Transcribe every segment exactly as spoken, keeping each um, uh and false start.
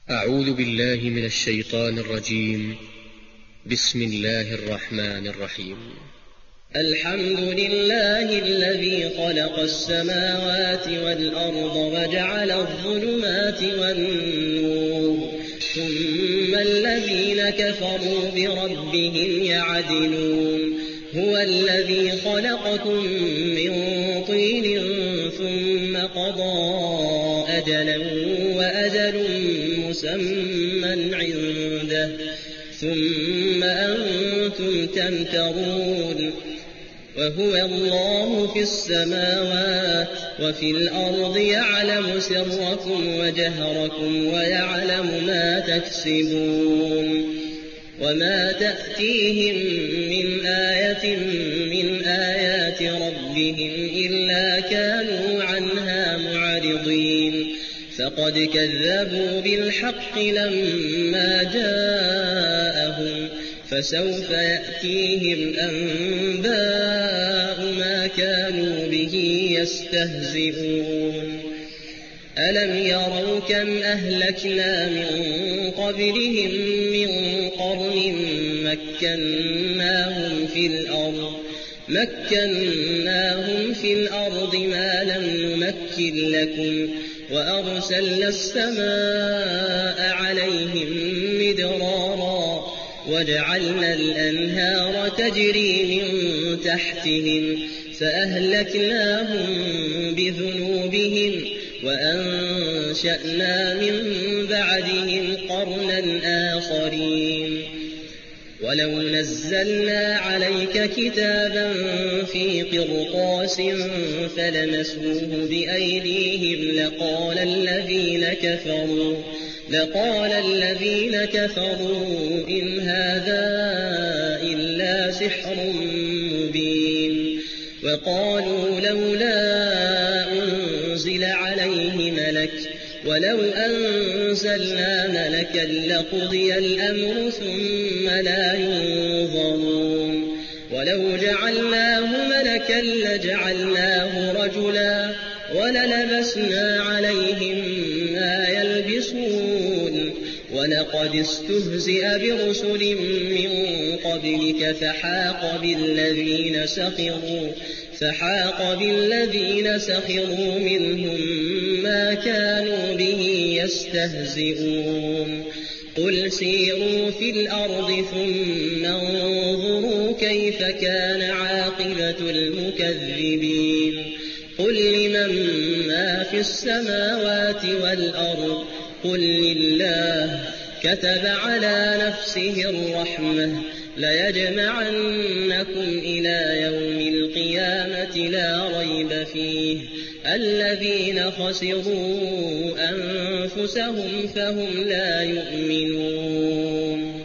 أعوذ بالله من الشيطان الرجيم. بسم الله الرحمن الرحيم. الحمد لله الذي خلق السماوات والأرض وجعل الظلمات والنور ثم الذين كفروا بربهم يعدلون. هو الذي خلقكم من طين ثم قضى أجلا وأجل مسمى عنده ثم أنتم تمترون. وهو الله في السماوات وفي الأرض يعلم سركم وجهركم ويعلم ما تكسبون. وما تأتيهم من آية من آيات ربهم إلا كانوا عنها معرضين. فقد كذبوا بالحق لما جاءهم فسوف يأتيهم أنباء ما كانوا به يستهزئون. ألم يروا كم أهلكنا من قبلهم من قرن مكناهم في الأرض مكناهم في الأرض ما لم نمكن لكم وأرسلنا السماء عليهم مدرارا وجعلنا الأنهار تجري من تحتهم فأهلكناهم بذنوبهم وأنشأنا من بعدهم قرنا آخرين. ولو نزلنا عليك كتابا في قرطاس فلمسوه بأيديهم لقال الذين كفروا لقال الذين كفروا إن هذا إلا سحر مبين. وقالوا لولا أنزل عليه ملك ولو أنزلنا ملكا لقضي الأمر ثم لا ينظرون. ولو جعلناه ملكا لجعلناه رجلا وللبسنا عليهم ما يلبسون. ولقد استهزئ برسل من قبلك فحاق بالذين سخروا فحاق بالذين سخروا منهم ما كانوا به يستهزئون. قل سيروا في الأرض ثم انظروا كيف كان عاقبة المكذبين. قل لمن ما في السماوات والأرض قل لله كتب على نفسه الرحمة ليجمعنكم إلى يوم القيامة لا ريب فيه الذين خسروا أنفسهم فهم لا يؤمنون.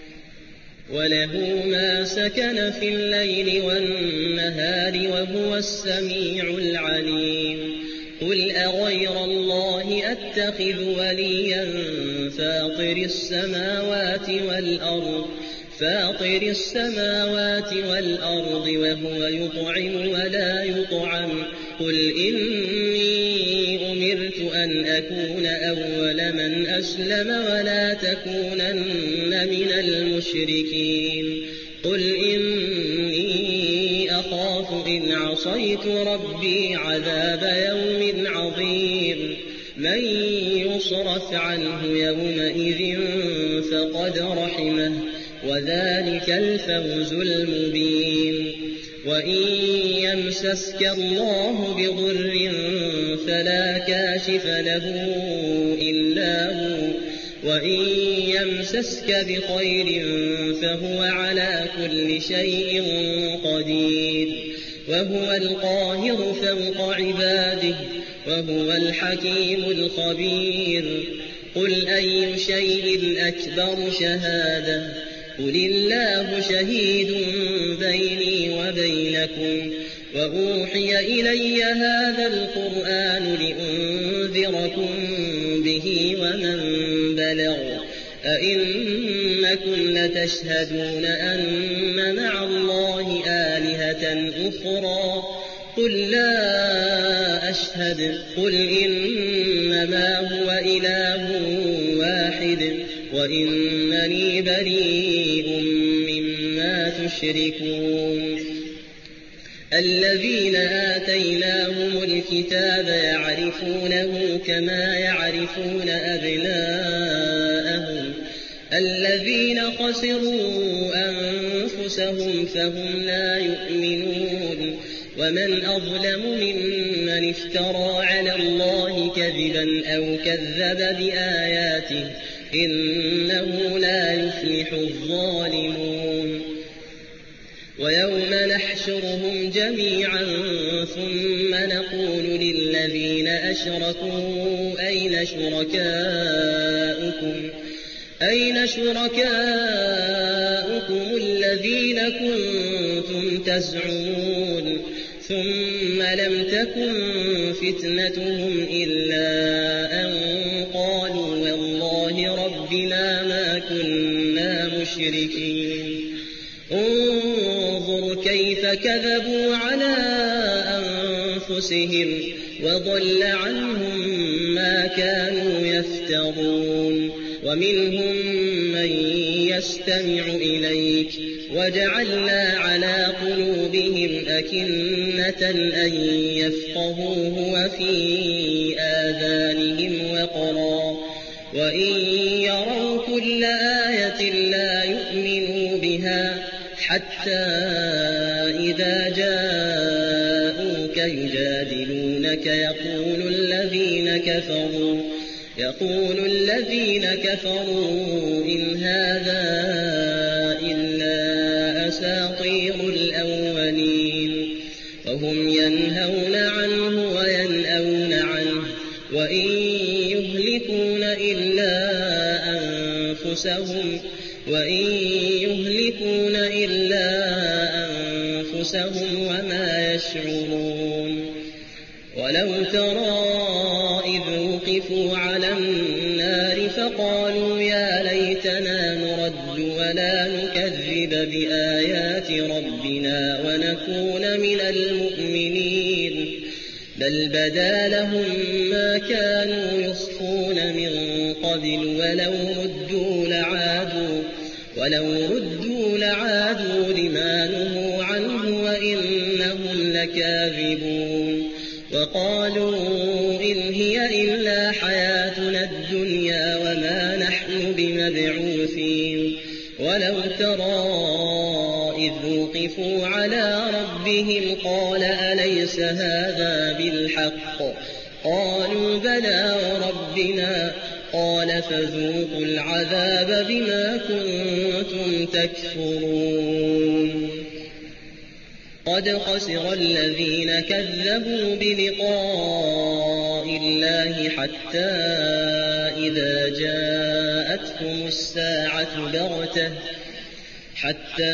وله ما سكن في الليل والنهار وهو السميع العليم. قل أغير الله أتخذ وليا فاطر السماوات والأرض فاطر السماوات والأرض وهو يطعم ولا يطعم. قل إني أمرت أن أكون أول من أسلم ولا تكونن من المشركين. قل إني أخاف إن عصيت ربي عذاب يوم عظيم. من يصرف عنه يومئذ فقد رحمه وذلك الفوز المبين. وإن يمسسك الله بضر فلا كاشف له إلا هو وإن يمسسك بخير فهو على كل شيء قدير. وهو القاهر فوق عباده وهو الحكيم الخبير. قل أي شيء أكبر شهادة قل الله شهيد بيني وبينكم. وأوحي إلي هذا القرآن لأنذركم به ومن بلغ. أئنكم لتشهدون أن مع الله آلهة أخرى قل لا أشهد قل إنما هو إله واحد واحد وإنني بريء مما تشركون. الذين آتيناهم الكتاب يعرفونه كما يعرفون أبناءهم الذين خسروا أنفسهم فهم لا يؤمنون. ومن أظلم ممن افترى على الله كذبا أو كذب بآياته إنه لا يفلح الظالمون. ويوم نحشرهم جميعا ثم نقول للذين أشركوا أين شركاؤكم أين شركاؤكم الذين كنتم تزعمون ثم لم تكن فتنتهم إلا أن قالوا والله ربنا ما كنا مشركين. انظر كيف كذبوا على أنفسهم وضل عنهم ما كانوا يفترون. ومنهم من يستمع إليك وجعلنا على قلوبهم أكنة أن يفقهوه وفي آذانهم وقرا وإن يروا كل آية لا يؤمنوا بها حتى إذا جاءوك يجادلونك يقول الذين كفروا يقول الذين كفروا إن هذا إلا أساطير الأولين. وهم ينهون عنه وينأون عنه وإن يهلكون إلا أنفسهم وإن يهلكون إلا أنفسهم وما يشعرون. ولو ترى إذ وقفوا على النار فقالوا يا ليتنا نرد ولا نكذب بآيات ربنا ونكون من المؤمنين بل بدا لهم ما كانوا يخفون من قبل ولو ردوا لعادوا ولو ردوا لعادوا لما نهوا عنه وإنهم لكاذبون. وقالوا إن هي إلا حياتنا الدنيا وما نحن بمبعوثين. ولو ترى إذ وقفوا على ربهم قال أليس هذا بالحق قالوا بلى وربنا قال فذوقوا العذاب بما كنتم تكفرون. قد خسر الذين كذبوا بلقاء الله حتى إذا جاءتهم الساعة بغتة حتى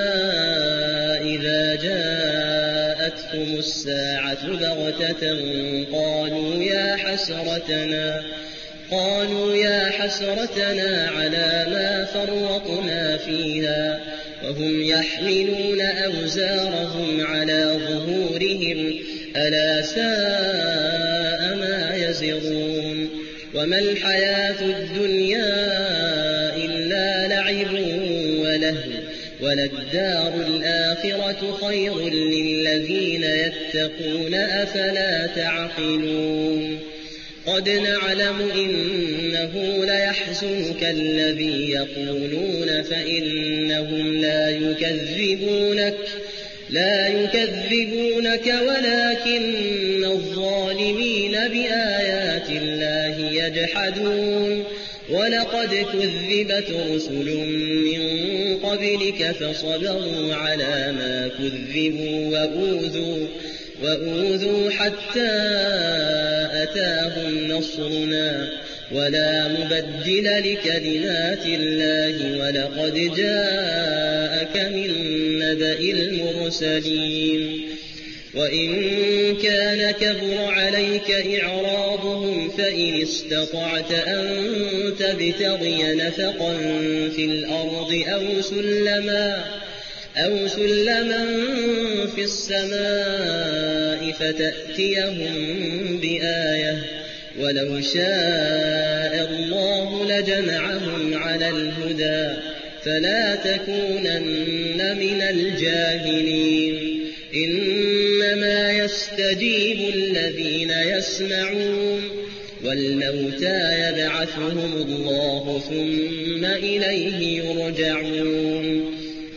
إذا جاءتهم الساعة بغتة قالوا يا حسرتنا قالوا يا حسرتنا على ما فرطنا فيها وهم يحملون أوزارهم على ظهورهم ألا ساء ما يزرون. وما الحياة الدنيا إلا لعب ولهو وللدار الآخرة خير للذين يتقون أفلا تعقلون. قد نعلم إنه ليحزنك الذي يقولون فإنهم لا يكذبونك لا يكذبونك ولكن الظالمين بآيات الله يجحدون. ولقد كذبت رسل من قبلك فصبروا على ما كذبوا وأوذوا وأوذوا حتى أتاهم نصرنا ولا مبدل لكلمات الله ولقد جاءك من نبأ المرسلين. وإن كان كبر عليك إعراضهم فإن استطعت أن تبتغي نفقا في الأرض أو سلما أو سلما في السماء فتأتيهم بآية ولو شاء الله لجمعهم على الهدى فلا تكونن من الجاهلين إنما يستجيب الذين يسمعون والموتى يبعثهم الله ثم إليه يرجعون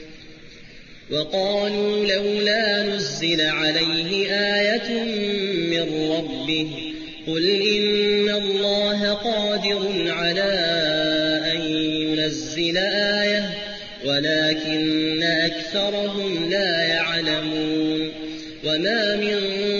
وقالوا لولا نزل عليه آية من ربه قل إن الله قادر على أن ينزل آية ولكن أكثرهم لا يعلمون وما من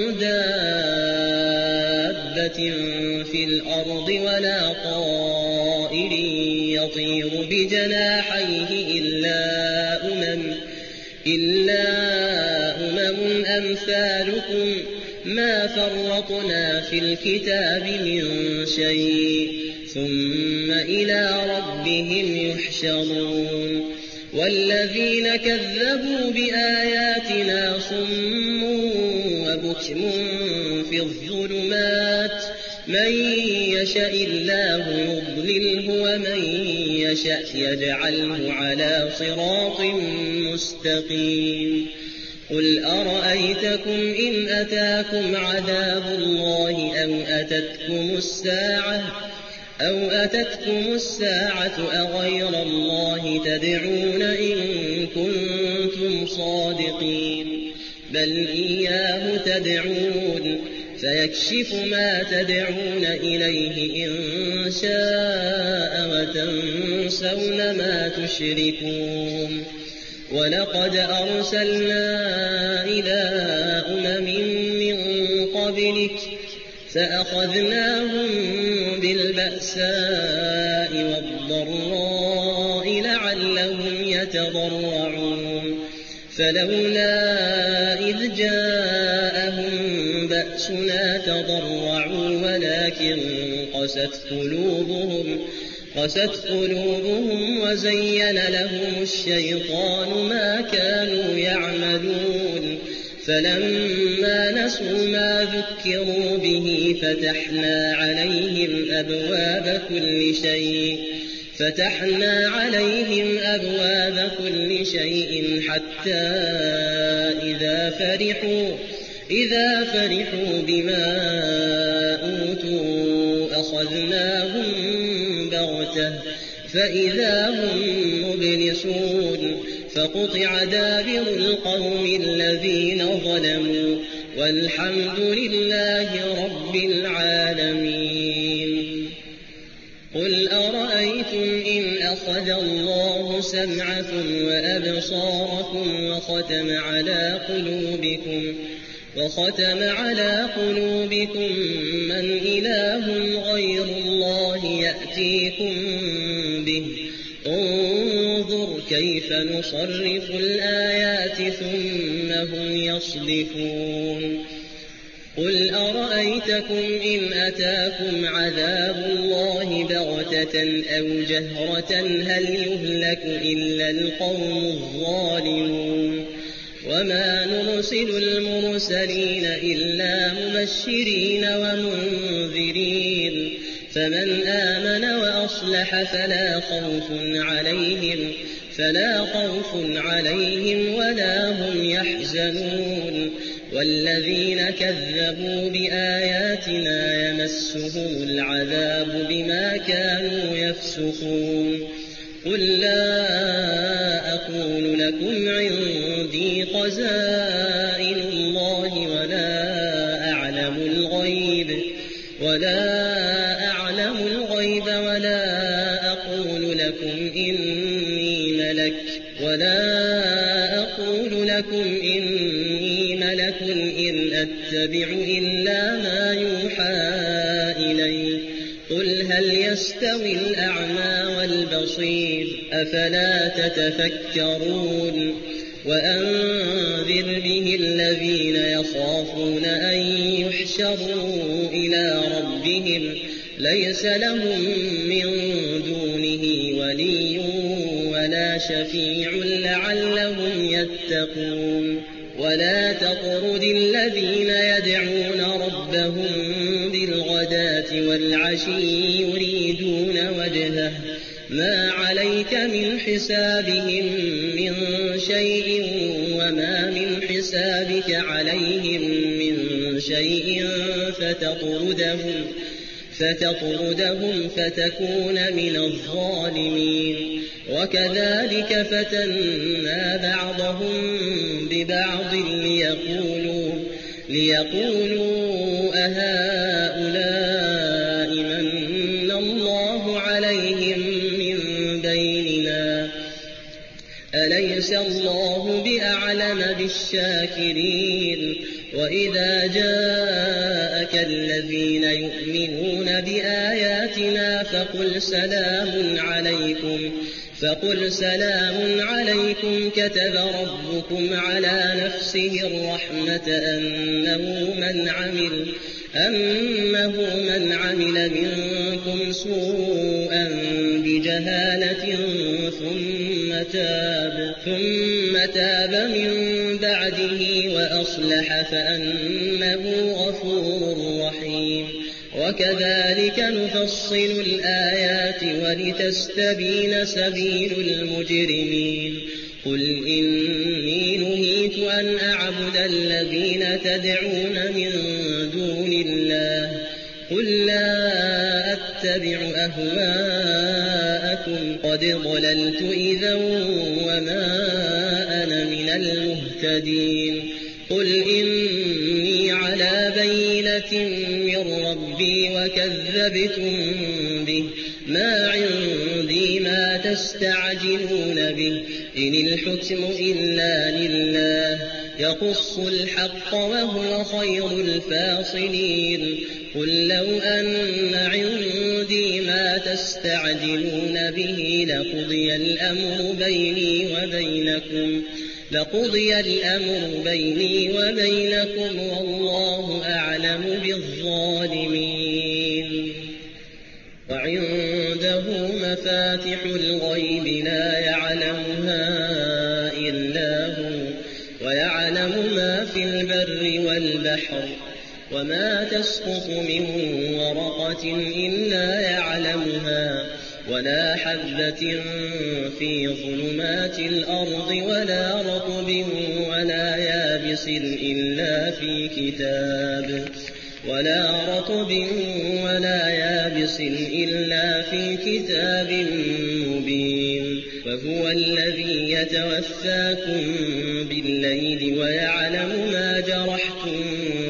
دابة في الأرض ولا طائر يطير بجناحيه إلا أمم إلا أمم أمثالكم ما فرطنا في الكتاب من شيء ثم إلى ربهم يحشرون والذين كذبوا بآياتنا صم وبكم في الظلمات من يشاء الله يضلله ومن يشاء يجعله على صراط مستقيم قل أرأيتكم إن أتاكم عذاب الله أو أتتكم الساعة أو أتتكم الساعة أغير الله تدعون إن كنتم صادقين بل إياه تدعون فيكشف ما تدعون إليه إن شاء وتنسون ما تشركون ولقد أرسلنا إلى أمم من قبلك فأخذناهم بالبأساء والضراء لعلهم يتضرعون فلولا إذ جاءهم بأسنا تضرعوا ولكن قست قلوبهم قست قلوبهم وزين لهم الشيطان ما كانوا يعملون فلما نسوا ما ذكروا به فتحنا عليهم أبواب كل شيء فتحنا عليهم أبواب كل شيء حتى إذا فرحوا إذا فرحوا بما أوتوا أخذناهم بغتة فإذا هم مبلسون فقطع دابر القوم الذين ظلموا والحمد لله رب العالمين قل أرأيتم إن أخذ الله سمعكم وأبصاركم وختم على قلوبكم وختم على قلوبكم من إله غير الله يأتيكم به انظر كيف نصرف الآيات ثم هم يصدفون قل أرأيتكم إن أتاكم عذاب الله بغتة أو جهرة هل يهلك إلا القوم الظالمون وما نرسل المرسلين إلا مبشرين ومنذرين فمن آمن وأصلح فلا خوف عليهم فلا خوف عليهم ولا هم يحزنون والذين كذبوا بآياتنا يمسهم العذاب بما كانوا يفسقون قل لا أقول لكم عندي خزائن الله ولا أعلم الغيب ولا أعلم الغيب ولا أقول لكم إني ملك ولا أقول لكم إني ملك إن أتبع إلا ما يوحى إلي قل هل يستوي الأعمى والبصير أفلا تتفكرون وأنذر به الذين يخافون أن يحشروا إلى ربهم ليس لهم من دونه ولي ولا شفيع لعلهم يتقون ولا تطرد الذين يدعون ربهم بالغداة الغداة والعشي يريدون وجهه ما عليك من حسابهم من شيء وما من حسابك عليهم من شيء فتطردهم فتطردهم فتكون من الظالمين وكذلك فتنا بعضهم ببعض ليقولوا, ليقولوا أهؤلاء من الله عليهم من بيننا أليس الله بأعلم بالشاكرين وإذا جاءك الذين يؤمنون بآياتنا فقل سلام عليكم فقل سلام عليكم كتب ربكم على نفسه الرحمة أنه من عمل أنه من عمل منكم سوءا بجهالة ثم تاب ثم تاب من بعده وأصلح فأنه غفور رحيم وكذلك نفصل الآيات ولتستبين سبيل المجرمين قل إني نهيت أن أعبد الذين تدعون من دون الله قل لا أتبع أهواءكم قد ضللت إذا وما أنا من المهتدين قل إني على بينة من ربي وكذبتم به ما عندي ما تستعجلون به إن الحكم إلا لله يقص الحق وهو خير الفاصلين قل لو أن عندي ما تستعجلون به لقضي الأمر بيني وبينكم لقضي الأمر بيني وبينكم والله أعلم بالظالمين وعنده مفاتح الغيب لا يعلمها إلا هو ويعلم ما في البر والبحر وما تسقط من ورقة إلا يعلمها ولا حبة في ظلمات الأرض ولا رطب ولا يابس إلا في كتاب ولا رطب ولا يابس إلا في كتاب مبين وهو الذي يتوفاكم بالليل ويعلم ما جرحتم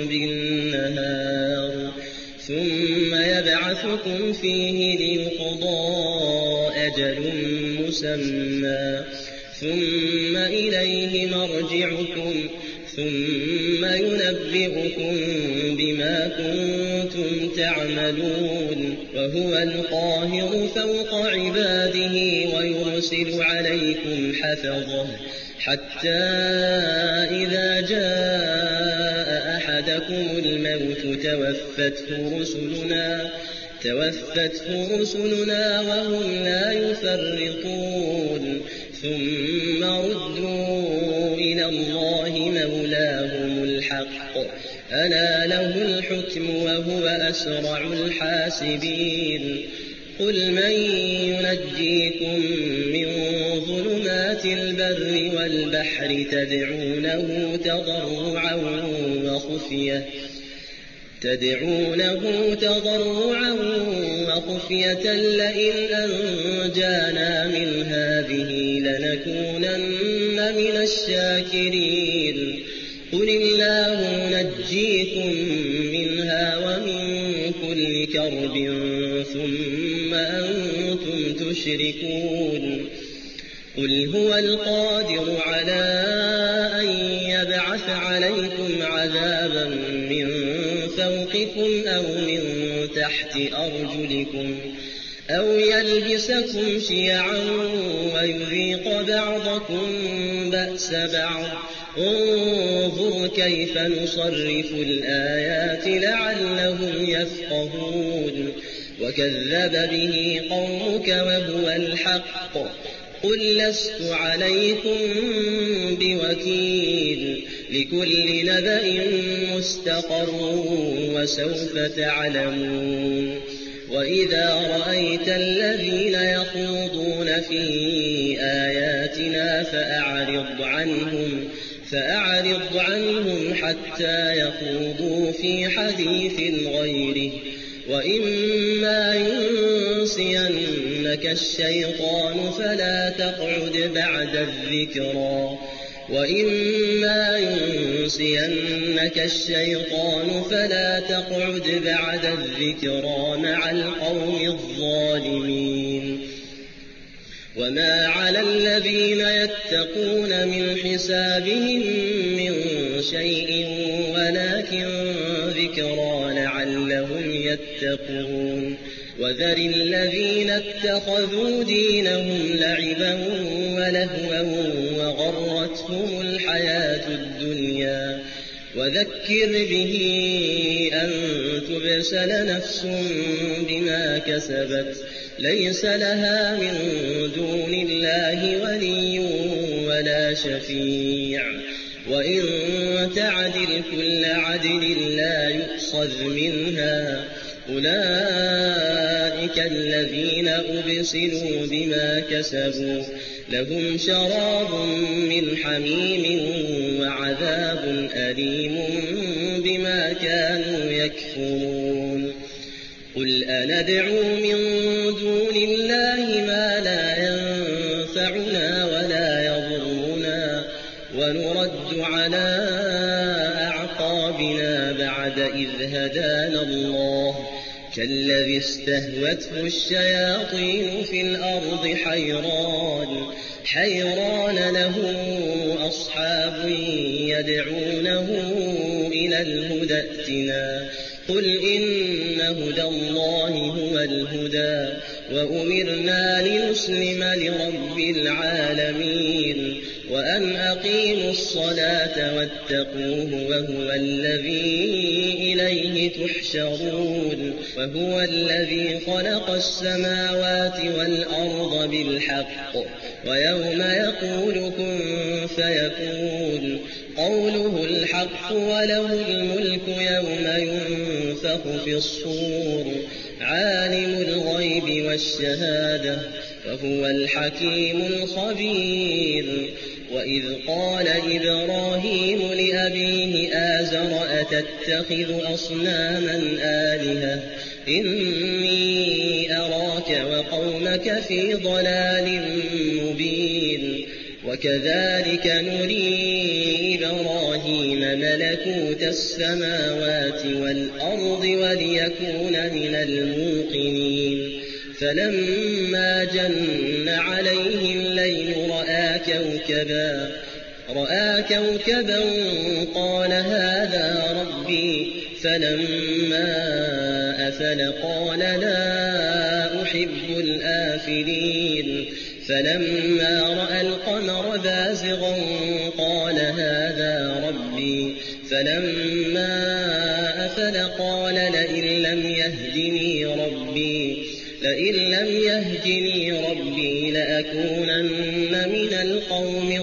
بالنهار ثم يبعثكم فيه ليقضى أجل مسمى ثم إليه مرجعكم ثم ينبئكم بما كنتم تعملون وهو القاهر فوق عباده ويرسل عليكم حفظه حتى إذا جاء أحدكم الموت توفته رسلنا توفته رسلنا وهم لا يفرطون ثم ردوا إلى الله مولاهم الحق ألا له الحكم وهو أسرع الحاسبين قل من ينجيكم من ظلمات البر والبحر تدعونه تضرعا وخفية تدعونه تضرعا وخفية لئن أنجانا من هذه لنكونن من الشاكرين قل الله نجيكم منها ومن كل كرب ثم أنتم تشركون قل هو القادر على أن يبعث عليكم عذابا من فوقكم أو من تحت أرجلكم أو يلبسكم شيعا ويذيق بعضكم بأس بعض انظر كيف نصرف الآيات لعلهم يفقهون وكذب به قومك وهو الحق قل لست عليكم بوكيل لكل نبأ مستقر وسوف تعلمون وإذا رأيت الذين يخوضون في آياتنا فأعرض عنهم فأعرض عنهم حتى يخوضوا في حديث غيره وإما ينسينك الشيطان فلا تقعد بعد الذكرى وإما ينسينك الشيطان فلا تقعد بعد الذكرى مع القوم الظالمين وما على الذين يتقون من حسابهم من شيء ولكن ذكرى لعلهم يتقون وذر الذين اتخذوا دينهم لعبا ولهوا وغرتهم الحياة الدنيا وذكر به أن تبسل نفس بما كسبت ليس لها من دون الله ولي ولا شفيع وإن تعدل كل عدل لا يؤخذ منها أولئك الذين أبسلوا بما كسبوا لهم شراب من حميم وعذاب أليم بما كانوا يكفرون قل أندعو من دون الله ما لا ينفعنا ولا يضرنا ونرد على أعقابنا بعد إذ هدانا الله كالذي استهوته الشياطين في الأرض حيران حيران له أصحاب يدعونه إلى الهدى ائتنا قل إن هدى الله هو الهدى وأمرنا لنسلم لرب العالمين وأن أقيموا الصلاة واتقوه وهو الذي إليه تحشرون وهو الذي خلق السماوات والأرض بالحق ويوم يقول كن فيكون قوله الحق وله الملك يوم ينفخ في الصور عالم الغيب والشهادة وهو الحكيم الخبير وإذ قال إبراهيم لأبيه آزر أتتخذ أصناما آلهة إني أراك وقومك في ضلال مبين وكذلك نري إبراهيم ملكوت السماوات والأرض وليكون من الموقنين فلما جن عليه الليل رأى كوكبا رأى كوكبا قال هذا ربي فلما أفل قال لا أحب الآفلين فلما رأى القمر بازغا قال هذا ربي فلما أفل قال لئن لم يهدني ربي لئن لم يهدني ربي لأكونن من القوم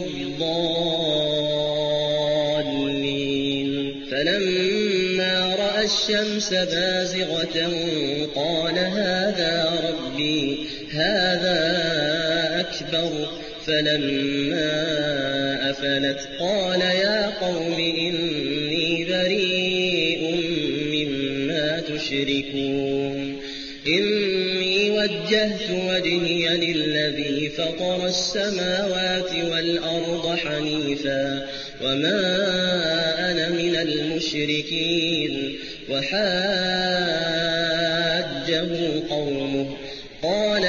الضالين فلما رأى الشمس بازغة قال هذا ربي هذا أكبر فلما أفلت قال يا قوم إني بريء مما تشركون إني وجهت وجهي للذي فطر السماوات والأرض حنيفا وما أنا من المشركين وحاجه قومه قال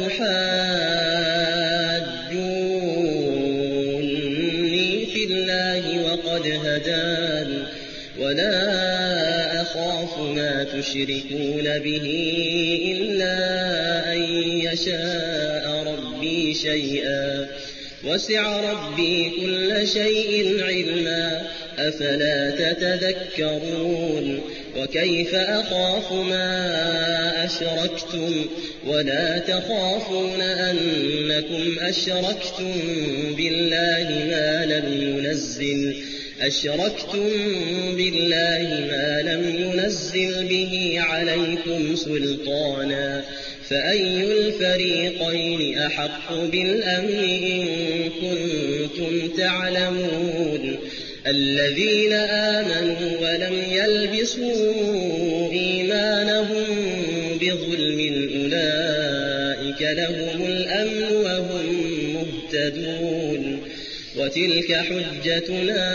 أتحاجوني في الله وقد هدان ولا أخاف ما تشركون به إلا أن يشاء ربي شيئا وسع ربي كل شيء علما أفلا تتذكرون وكيف أخاف ما أشركتم ولا تخافون أنكم أشركتم بالله ما لم ينزل أشركتم بالله ما لم ينزل به عليكم سلطانا فأي الفريقين أحق بالأمن إن كنتم تعلمون الذين آمنوا ولم يلبسوا إيمانهم بظلم أولئك لهم الأمن وهم مهتدون وتلك حجتنا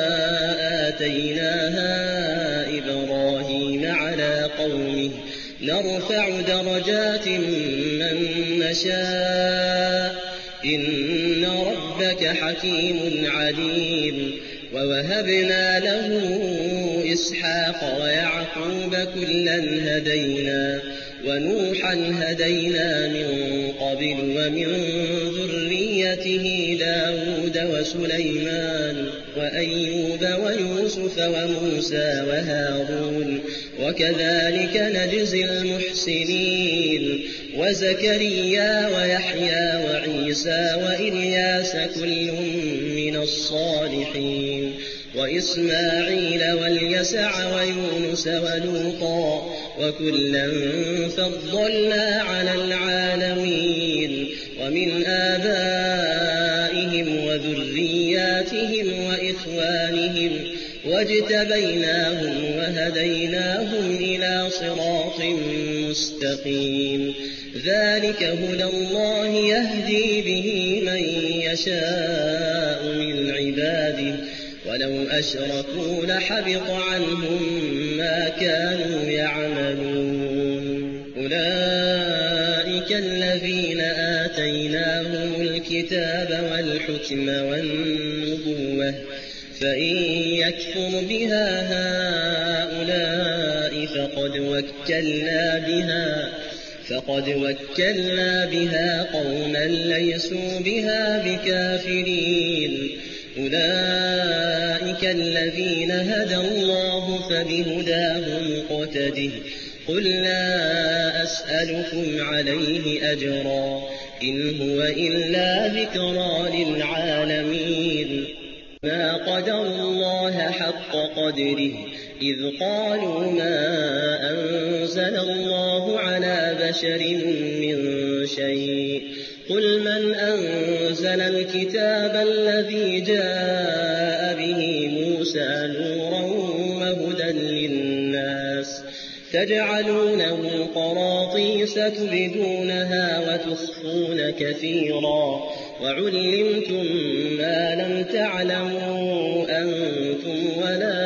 آتيناها إبراهيم على قومه نرفع درجات من نشاء إن ربك حكيم عليم ووهبنا له إسحاق ويعقوب كلا هدينا ونوحا هدينا من قبل ومن ذريته داود وسليمان وأيوب ويوسف وموسى وهارون وكذلك نجزي المحسنين وزكريا ويحيى وعيسى وإلياس كل من الصالحين وإسماعيل واليسع ويونس ولوطا وكلا فضلنا على العالمين ومن آبائهم وذرياتهم وإخوانهم واجتبيناهم وهديناهم إلى صراط مستقيم ذلك هدى الله يهدي به من يشاء من عباده ولو أشركوا لحبط عنهم ما كانوا يعملون أولئك الذين آتيناهم الكتاب والحكم والنبوة فإن يكفر بها هؤلاء فقد وكلنا بها فقد وكلنا بها قوما ليسوا بها بكافرين أولئك الذين هدى الله فبهداه مقتده قل لا أسألكم عليه أجرا إن هو إلا ذكرى للعالمين ما قدر الله حق قدره إذ قالوا ما أنزل الله على بشر من شيء قل من أنزل الكتاب الذي جاء به موسى نورا وهدى للناس تجعلونه قراطيس تبدونها وتخفون كثيرا وعلمتم ما لم تعلموا أنتم ولا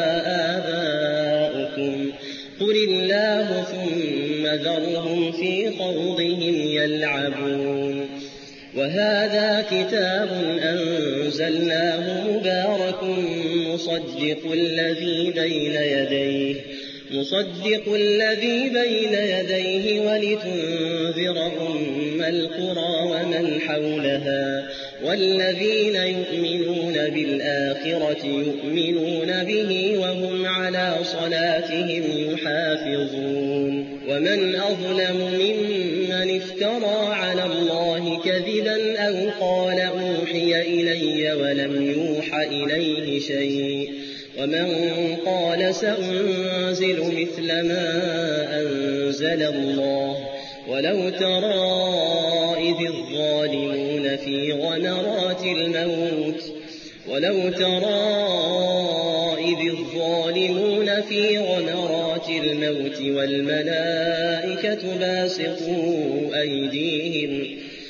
آباؤكم قل الله ثم ذرهم في خوضهم يلعبون وهذا كتاب أنزلناه مبارك مصدق الذي بين يديه مصدق الذي بين يديه ولتنذر أم القرى ومن حولها والذين يؤمنون بالآخرة يؤمنون به وهم على صلاتهم يحافظون ومن أظلم ممن افترى على الله كذبا أو قال أوحي إلي ولم يوح إليه شيء ومن قال سأنزل مثل ما أنزل الله ولو ترى إذ الظالمون في غمرات الموت ولو ترى إذ الظالمون في غمرات الموت والملائكة باسطوا أيديهم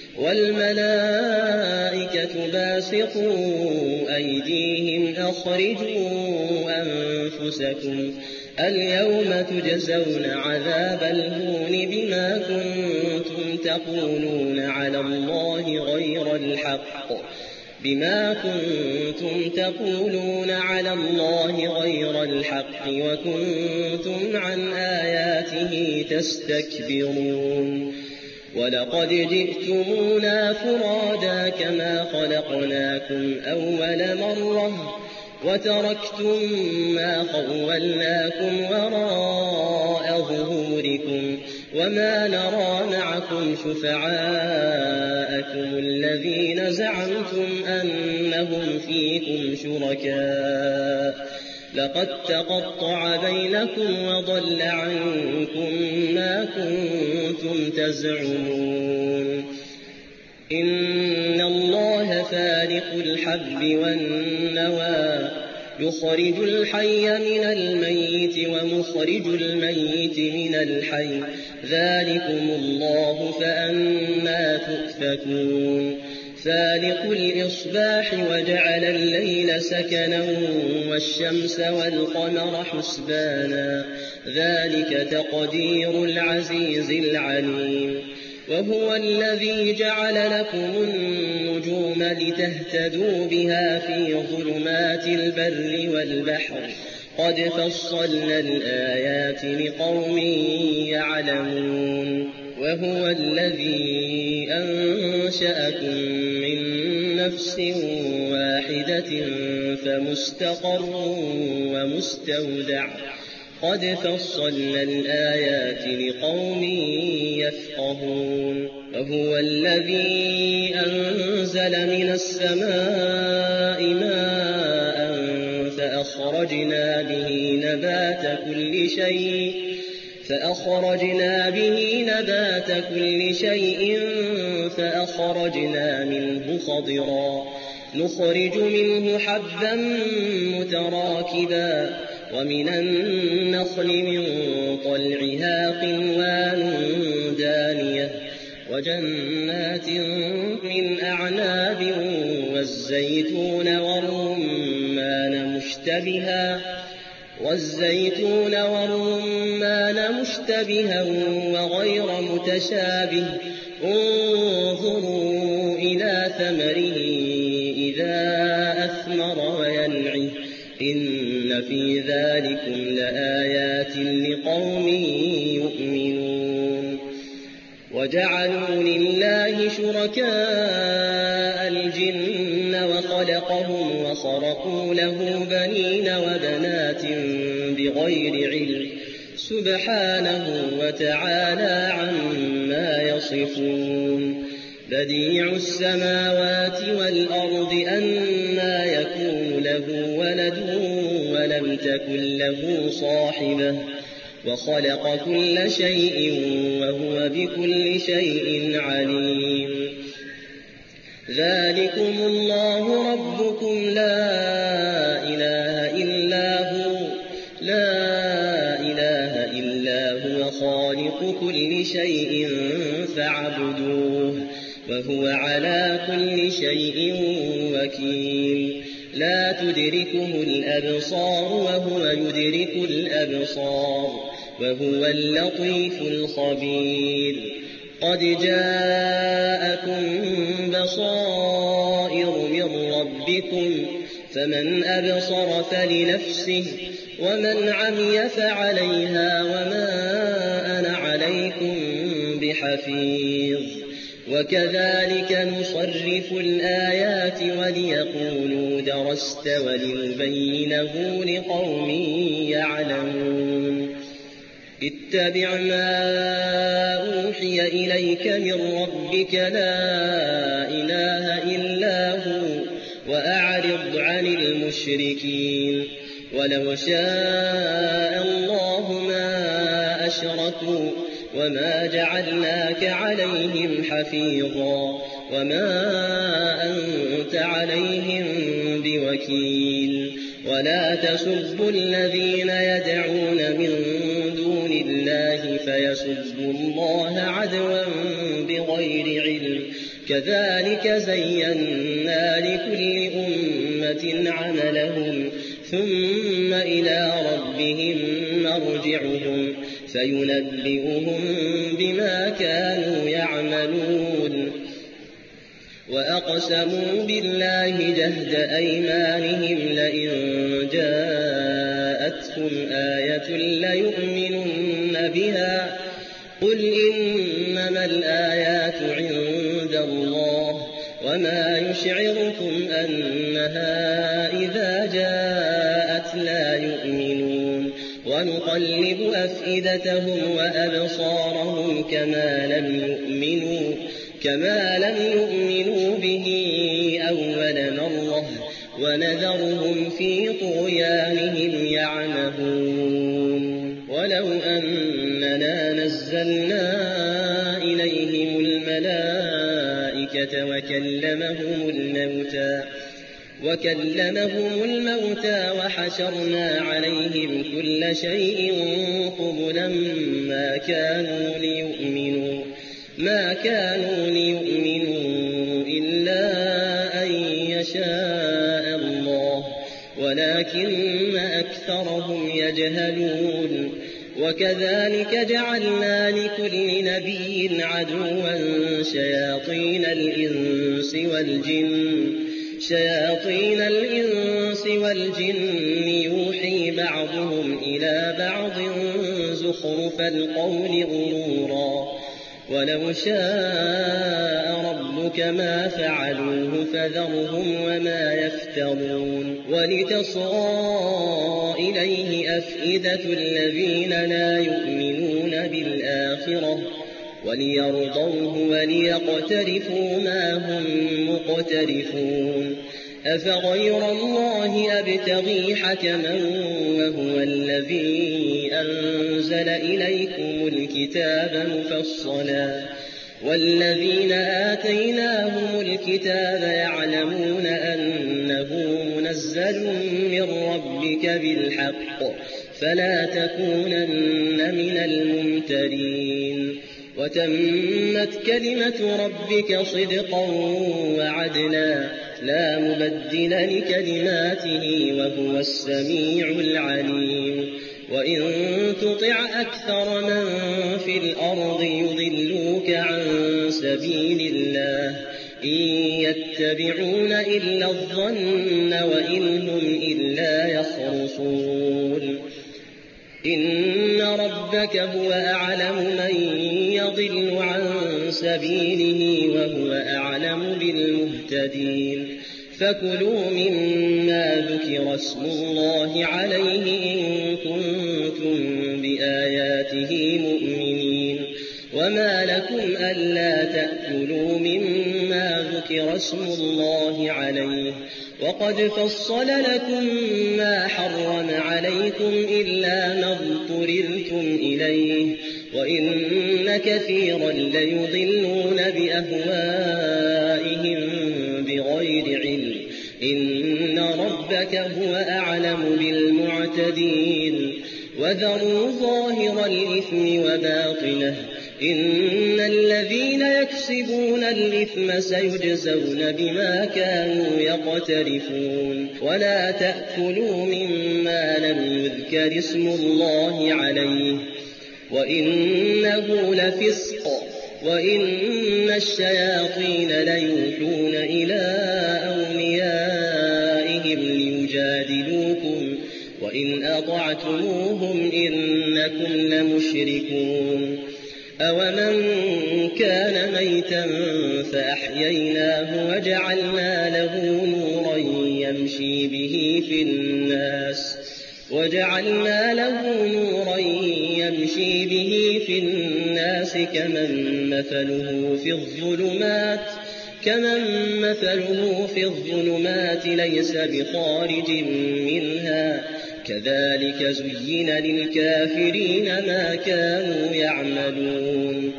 والملائكة باسطوا أيديهم أخرجوا أنفسكم اليوم تجزون عذاب الهون بما كنتم تقولون على الله غير الحق بما كنتم تقولون على الله غير الحق وكنتم عن آياته تستكبرون ولقد جئتمونا فرادا كما خلقناكم أول مرة وتركتم ما خولناكم وراء ظهوركم وما نرى معكم شفعاءكم الذين زعمتم أنهم فيكم شركاء لقد تقطع بينكم وضل عنكم ما كنتم تزعمون إن الله فالق الحب والنوى يخرج الحي من الميت ومخرج الميت من الحي ذلكم الله فأنى تؤفكون فالق الإصباح وجعل الليل سكنا والشمس والقمر حسبانا ذلك تقدير العزيز العليم وهو الذي جعل لكم النجوم لتهتدوا بها في ظلمات البر والبحر قد فصلنا الآيات لقوم يعلمون وهو الذي أنشأكم من نفس واحدة فمستقر ومستودع قد فصلنا الآيات لقوم يفقهون وهو الذي أنزل من السماء ماء فأخرجنا به نبات كل شيء فأخرجنا به نبات كل شيء فأخرجنا منه خضرا نخرج منه حبا متراكبا ومن النخل من طلعها قنوان دانية وجنات من أعناب والزيتون والرمان مشتبها والزيتون والرمان مشتبها وغير متشابه انظروا إلى ثمره إذا أثمر وينعه إن في ذلكم لآيات لقوم يؤمنون وجعلوا لله شركاء الجن وخلقهم وخرقوا له بنين وبنات بغير علم سبحانه وتعالى عما يصفون بديع السماوات والأرض أنى يكون له ولد ولم تكن له صاحبة وخلق كل شيء وهو بكل شيء عليم ذلكم الله ربكم لا إله إلا هو لا إله إلا هو خالق كل شيء فاعبدوه وهو على كل شيء وكيل لا تدركه الأبصار وهو يدرك الأبصار وهو اللطيف الخبير قد جاءكم بصائر من ربكم فمن أبصر فلنفسه ومن عمي فعليها وما أنا عليكم بحفيظ وكذلك نصرف الآيات وليقولوا درست ولنبينه لقوم يعلمون اتبع ما أوحي إليك من ربك لا إله إلا هو وأعرض عن المشركين ولو شاء الله ما أشركوا وما جعلناك عليهم حفيظا وما أنت عليهم بوكيل ولا تسبوا الذين يدعون من دون الله فيسبوا الله عدوا بغير علم كذلك زينا لكل أمة عملهم ثم إلى ربهم مرجعهم فينبئهم بما كانوا يعملون وأقسموا بالله جهد أيمانهم لئن جاءتهم آية ليؤمنن بها قل إنما الآيات عند الله وما يشعركم أنها إذا جاءت لا يؤمنون ونقلب أفئدتهم وأبصارهم كما لم يؤمنوا كما لم يؤمنوا به أول مرة ونذرهم في طغيانهم يعمهون ولو أننا نزلنا إليهم الملائكة وكلمهم الموتى وكلمهم الموتى وحشرنا عليهم كل شيء قبلا ما كانوا ليؤمنوا ما كانوا ليؤمنوا إلا أن يشاء الله ولكن أكثرهم يجهلون وكذلك جعلنا لكل نبي عدوا شياطين الإنس والجن شياطين الإنس والجن يوحي بعضهم إلى بعض زخرف القول غرورا ولو شاء ربك ما فعلوه فذرهم وما يفترون ولتصغى إليه أفئدة الذين لا يؤمنون بالآخرة وليرضوه وليقترفوا ما هم مقترفون أفغير الله أبتغي حكما وهو الذي أنزل إليكم الكتاب مفصلا والذين آتيناهم الكتاب يعلمون أنه منزل من ربك بالحق فلا تكونن من الممترين وتمت كلمة ربك صدقا وعدلا لا مبدل لكلماته وهو السميع العليم وإن تطع أكثر من في الأرض يضلوك عن سبيل الله إن يتبعون إلا الظن وإن هم إلا يخرصون إن ربك هو أعلم من يضل عن سبيله وهو أعلم بالمهتدين فكلوا مما ذكر اسم الله عليه إن كنتم بآياته مؤمنين وما لكم ألا تأكلوا مما ذكر اسم الله عليه وقد فصل لكم ما حرم عليكم إلا ما اضطررتم إليه وإن كثيرا ليضلون بأهوائهم بغير علم إن ربك هو أعلم بالمعتدين وذروا ظاهر الإثم وباطنه إن الذين يكسبون الإثم سيجزون بما كانوا يقترفون ولا تأكلوا مما لم يذكر اسم الله عليه وإنه لفسق وإن الشياطين ليوحون إلى أوليائهم ليجادلوكم وإن أطعتموهم إنكم لمشركون أومن كان ميتا فأحييناه وجعلنا له نورا يمشي به في الناس وجعلنا له نورا يمشي به في الناس كمن مثله في الظلمات كمن مثله في الظلمات ليس بخارج منها كذلك زين للكافرين ما كانوا يعملون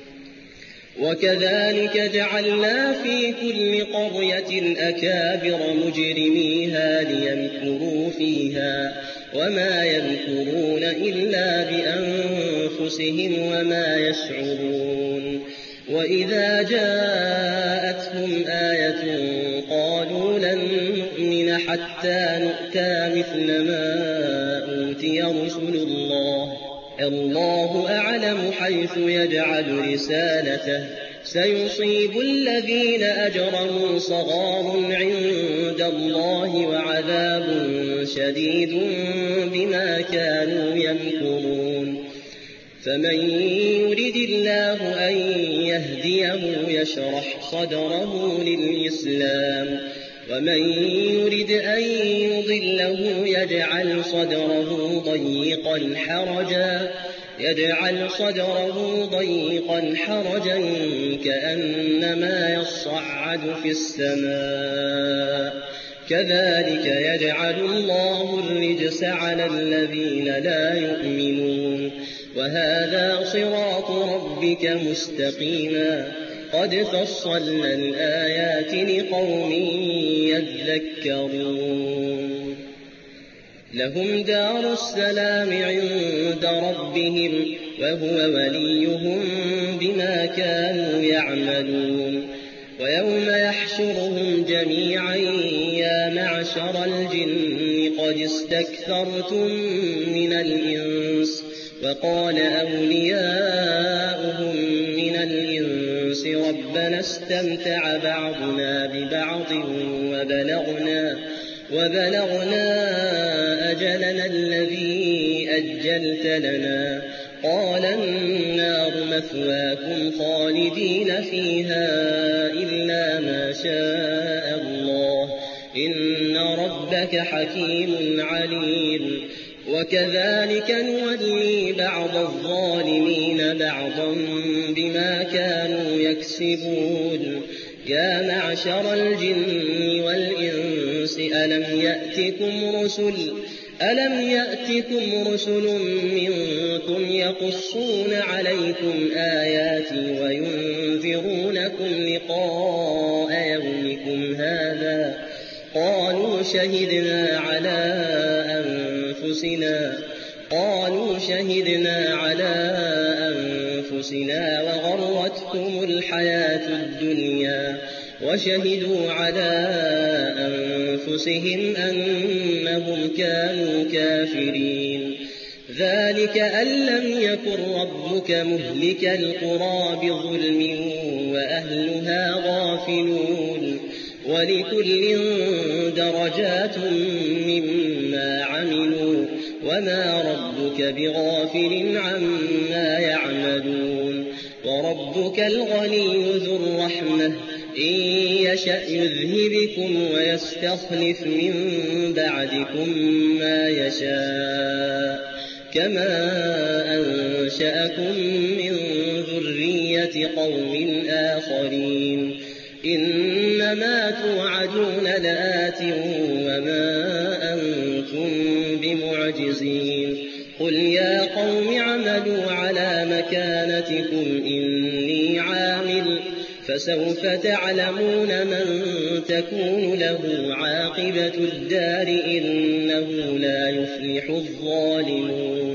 وكذلك جعلنا في كل قرية أكابر مجرميها ليمكروا فيها وما يمكرون إلا بأنفسهم وما يشعرون وإذا جاءتهم آية قالوا لن نؤمن حتى نؤتى مثل ما أوتي رسل الله الله أعلم حيث يجعل رسالته سيصيب الذين أجرموا صغار عند الله وعذاب شديد بما كانوا يمكرون فمن يرد الله أن يهديه يشرح صدره للإسلام ومن يرد أن يضله يجعل صدره ضيقا حرجا يجعل صدره ضيقا حرجا كأنما يصعد في السماء كذلك يجعل الله الرجس على الذين لا يؤمنون وهذا صراط ربك مستقيما قد فصلنا الآيات لقوم يذكرون لهم دار السلام عند ربهم وهو وليهم بما كانوا يعملون ويوم يحشرهم جميعا يا معشر الجن قد استكثرتم من الإنس وقال أولياؤهم من الإنس ربنا استمتع بعضنا ببعض وبلغنا, وبلغنا أجلنا الذي أجلت لنا قال النار مثواكم خالدين فيها إلا ما شاء الله إن ربك حكيم عليم وكذلك نولي بعض الظالمين بعضا بما كانوا يكسبون يا معشر الجن والإنس ألم يأتكم رسل ألم يأتكم رسل منكم يقصون عليكم آياتي وينذرونكم لقاء يومكم هذا قالوا شهدنا على أنفسنا قالوا شهدنا على أنفسنا وغرتهم الحياة الدنيا وشهدوا على أنفسهم أنهم كانوا كافرين ذلك أن لم يكن ربك مهلك القرى بظلم وأهلها غافلون ولكل درجات مما عملوا وما ربك بغافل عما يعملون وربك الغني ذو الرحمة إن يشأ يذهبكم ويستخلف من بعدكم ما يشاء كما أنشأكم من ذرية قوم آخرين إنما توعدون لآت وما أنتم بمعجزين قل يا قوم اعملوا على مكانتكم إني عامل فسوف تعلمون من تكون له عاقبة الدار إنه لا يفلح الظالمون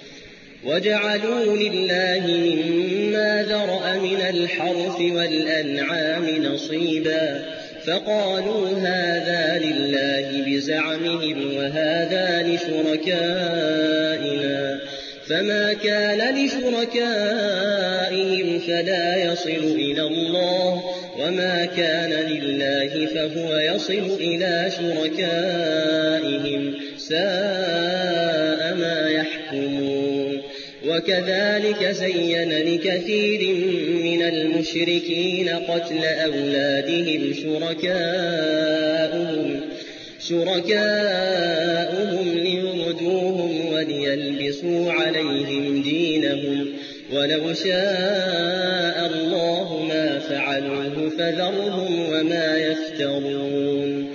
وجعلوا لله مما ذرأ من الحرث والأنعام نصيبا فقالوا هذا لله بزعمهم وهذا لشركائنا فما كان لشركائهم فلا يصل إلى الله وما كان لله فهو يصل إلى شركائهم ساء ما يحكمون وكذلك زين لكثير من المشركين قتل أولادهم شركاؤهم شركاؤهم ليردوهم وليلبسوا عليهم دينهم ولو شاء الله ما فعلوه فذرهم وما يفترون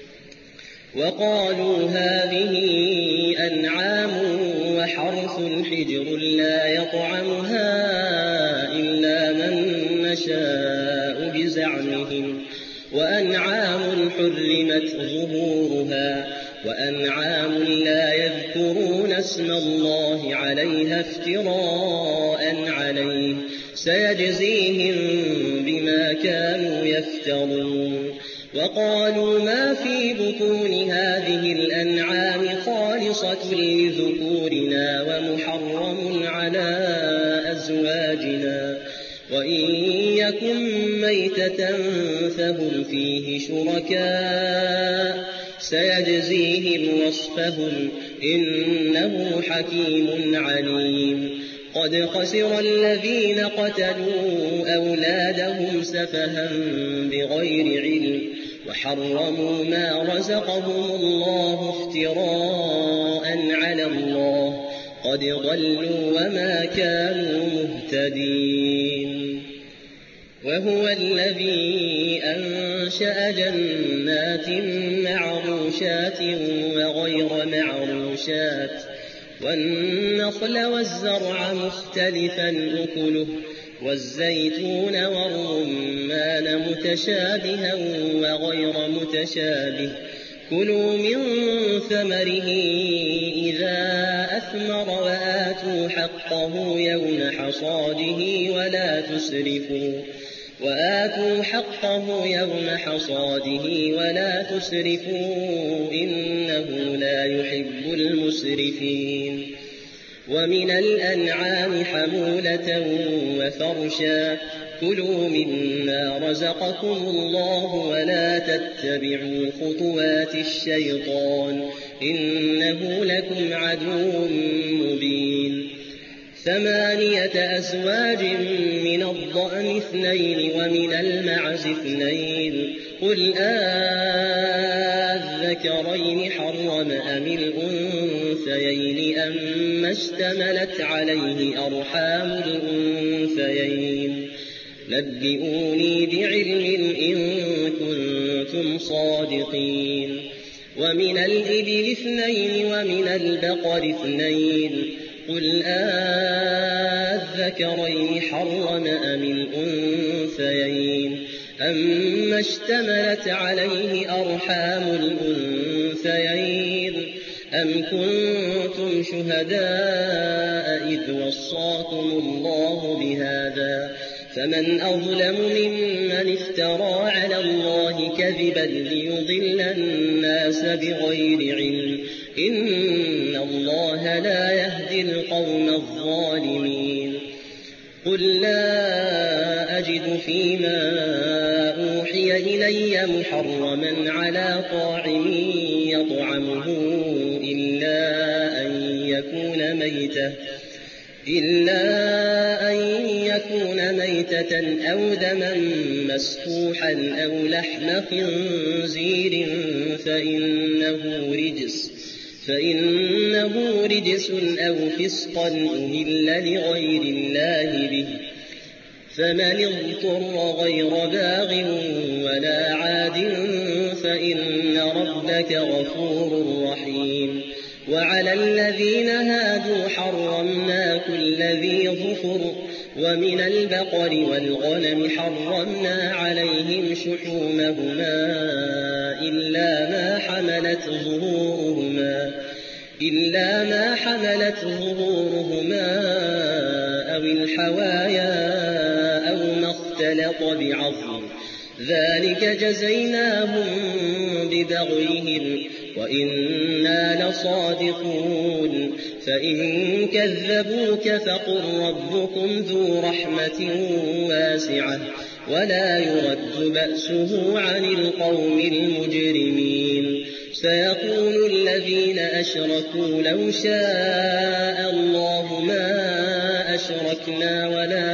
وقالوا هذه أنعام وحرث حجر لا يطعمها إلا من نشاء بزعمهم وأنعام حرمت ظهورها وأنعام لا يذكرون اسم الله عليها افتراء عليه سيجزيهم بما كانوا يفترون وقالوا ما في بطون هذه الأنعام خالصة لذكورنا ومحرم على أزواجنا وإن يكن ميتة فهم فيه شركاء سيجزيهم وصفهم إنه حكيم عليم قد خسر الذين قتلوا أولادهم سفها بغير علم وحرموا ما رزقهم الله افتراء على الله قد ضلوا وما كانوا مهتدين. وهو الذي أنشأ جنات معروشات وغير معروشات والنخل والزرع مختلفا أكله والزيتون والرمان متشابها وغير متشابه كلوا من ثمره إذا أثمر وآتوا حقه يوم حصاده ولا تسرفوا وآتوا حقه يوم حصاده ولا تسرفوا إنه لا يحب المسرفين. ومن الأنعام حمولة وفرشا كلوا مما رزقكم الله ولا تتبعوا خطوات الشيطان إنه لكم عدو مبين. ثمانية أزواج من الضأن اثنين ومن المعز اثنين قل آذكرين حرم أم الأنثيين أما اشتملت عليه أرحام الأنثيين نبئوني بعلم إن كنتم صادقين. ومن الإبل اثنين ومن البقر اثنين قل آذكرين حرم أم الأنثيين أما اشتملت عليه أرحام الأنثيين أم كنتم شهداء إذ وصاكم الله بهذا فمن أظلم ممن افترى على الله كذبا ليضل الناس بغير علم إن الله لا يهدي القوم الظالمين. قل لا أجد فيما أوحي إلي محرما على طاعم يطعمه إلا أن يكون ميتة إلا أن يكون ميتة أو دما مسفوحا أو لحم خنزير فإنه رجس فإنه رجس أو فسقا أهل لغير الله به فمن اضطر غير باغ ولا عاد فإن ربك غفور رحيم. وعلى الذين هادوا حرمنا كل ذي ظفر ومن البقر والغنم حرمنا عليهم شحومهما إلا ما حملت ظهورهما إلا ما حملت ظهورهما أو الحوايا أو ما اختلط بعظم ذلك جزيناهم ببغيهم وإنا لصادقون. فإن كذبوك فقل ربكم ذو رحمة واسعة ولا يرد بأسه عن القوم المجرمين. سيقول الذين أشركوا لو شاء الله ما أشركنا ولا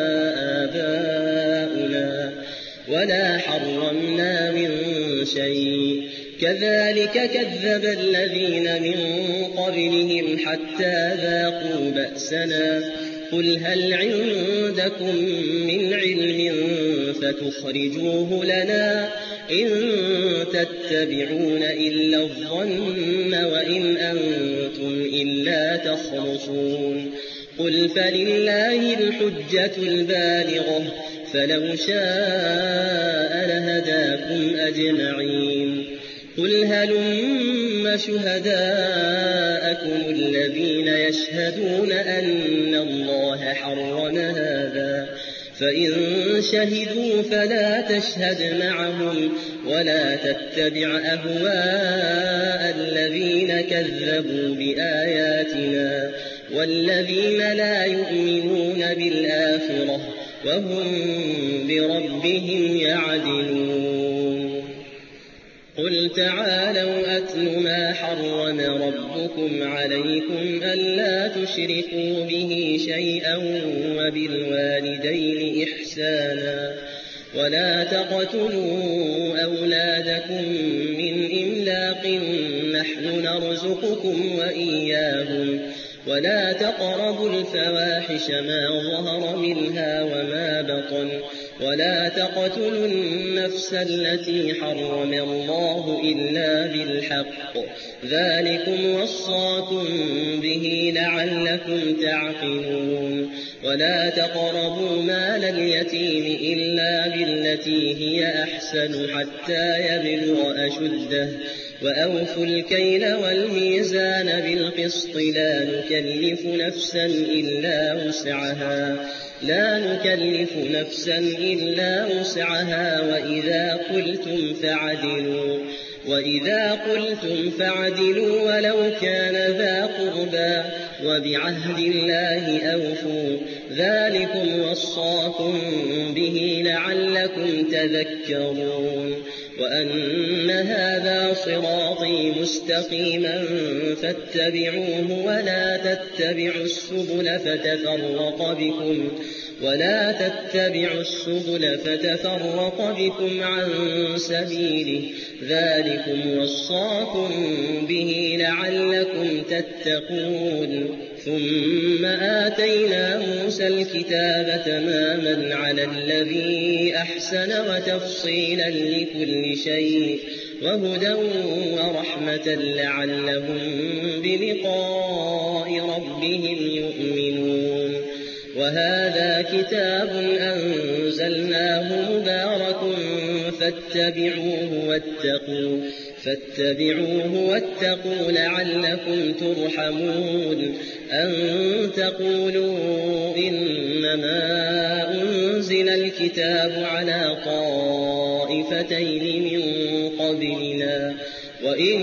آباؤنا ولا حرمنا من شيء كذلك كذب الذين من قبلهم حتى ذاقوا بأسنا قل هل عندكم من علم فتخرجوه لنا إن تتبعون إلا الظن وإن أنتم إلا تخرصون. قل فلله الحجة البالغة فلو شاء لهداكم أجمعين. قل هلم شهداءكم الذين يشهدون أن الله حرم هذا فإن شهدوا فلا تشهد معهم ولا تتبع أهواء الذين كذبوا بآياتنا والذين لا يؤمنون بالآخرة وهم بربهم يعدلون. قل تعالوا أتل ما حرم ربكم عليكم ألا تشركوا به شيئا وبالوالدين إحسانا ولا تقتلوا أولادكم من إملاق نحن نرزقكم وإياهم ولا تقربوا الفواحش ما ظهر منها وما بطن ولا تقتلوا النفس التي حرم الله إلا بالحق ذلكم وصاكم به لعلكم تعقلون ولا تقربوا مال اليتيم إلا بالتي هي أحسن حتى يبلغ أشده وأوفوا الكيل والميزان بالقسط لا نكلف نفسا إلا وسعها لا نكلف نفسا إلا وسعها وإذا قلتم فعدلوا وإذا قلتم فعدلوا ولو كان ذا قربى وبعهد الله أوفوا ذلكم وصاكم به لعلكم تذكرون وأن هذا صراطي مستقيما فاتبعوه ولا تتبعوا السبل فتفرق بكم ولا تتبعوا السبل فتفرق بكم عن سبيله ذلكم وصاكم به لعلكم تتقون ثم آتينا موسى الكتاب تماما على الذي أحسن وتفصيلا لكل شيء وهدى ورحمة لعلهم بلقاء ربهم يؤمنون وهذا كتاب أنزلناه مبارك فاتبعوه واتقوا فاتبعوه واتقوا لعلكم ترحمون أن تقولوا إنما أنزل الكتاب على طائفتين من قبلنا وإن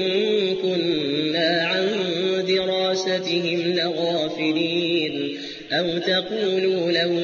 كنا عن دراستهم لغافلين أو تقولوا لو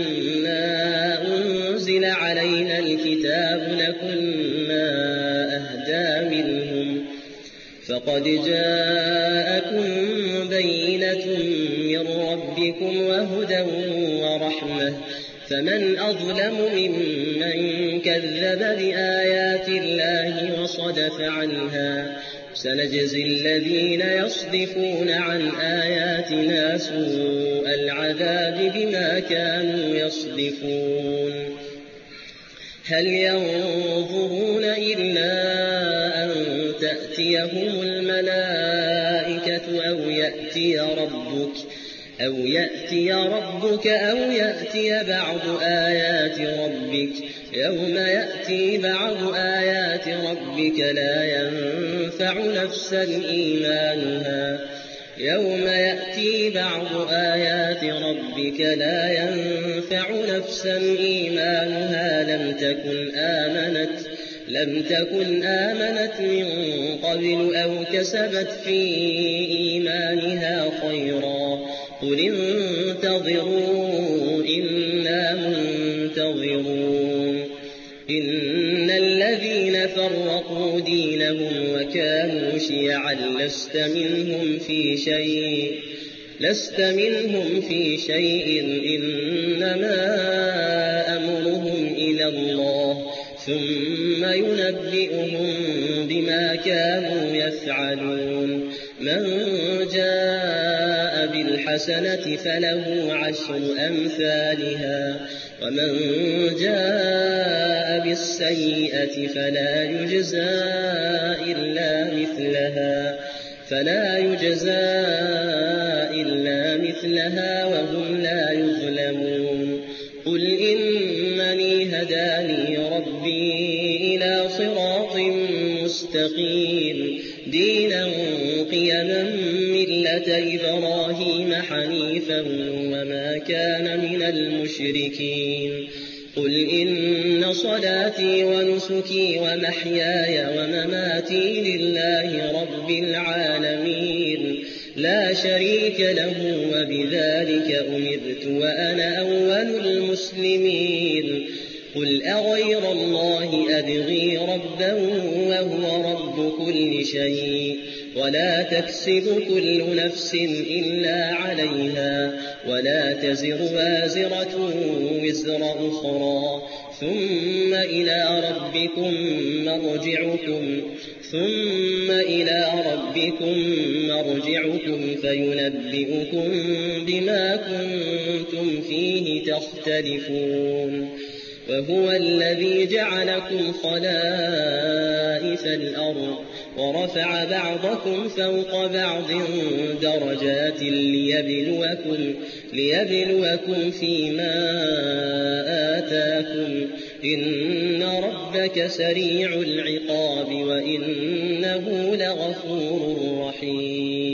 أنا أنزل علينا الكتاب لكنا أهدى منهم فقد جاءكم بينة من ربكم وهدى ورحمة فمن أظلم ممن كذب بآيات الله وصدف عنها سنجزي الذين يصدفون عن آياتنا سوء العذاب بما كانوا يصدفون هل ينظرون إلا أن تأتيهم الملائكة أو يأتي ربك أو يأتي ربك أو يأتي بعض آيات ربك يوم يأتي بعض آيات ربك لا ينفع نفسا إيمانها يوم يأتي بعض آيات ربك لا ينفع نفسا إيمانها لم تكن آمنت لم تكن آمنت من قبل أو كسبت في إيمانها خيرا قل انتظروا إنا منتظرون إن الذين فرقوا دينهم وكانوا شيعا لست منهم في شيء لست منهم في شيء إنما أمرهم إلى الله ثم ينبئهم بما كانوا يفعلون من جاء بالحسنة فله عشر أمثالها ومن جاء بالسيئة فلا يجزى إلا مثلها فلا يجزى إلا مثلها وهم لا يظلمون قل إنني هداني ربي إلى صراط مستقيم دينا قيما ملة إبراهيم حنيفا وما كان من المشركين قل إن صلاتي ونسكي ومحياي ومماتي لله رب العالمين لا شريك له وبذلك أمرت وأنا أول المسلمين قل أغير الله أبغي ربا وهو رب كل شيء ولا تكسب كل نفس إلا عليها ولا تزر وازرة وزر أخرى ثم إلى ربكم مرجعكم ثم إلى ربكم مرجعكم فينبئكم بما كنتم فيه تختلفون وهو الذي جعلكم خلائف الأرض ورفع بعضكم فوق بعض درجات ليبلوكم, ليبلوكم فيما آتاكم إن ربك سريع العقاب وإنه لغفور رحيم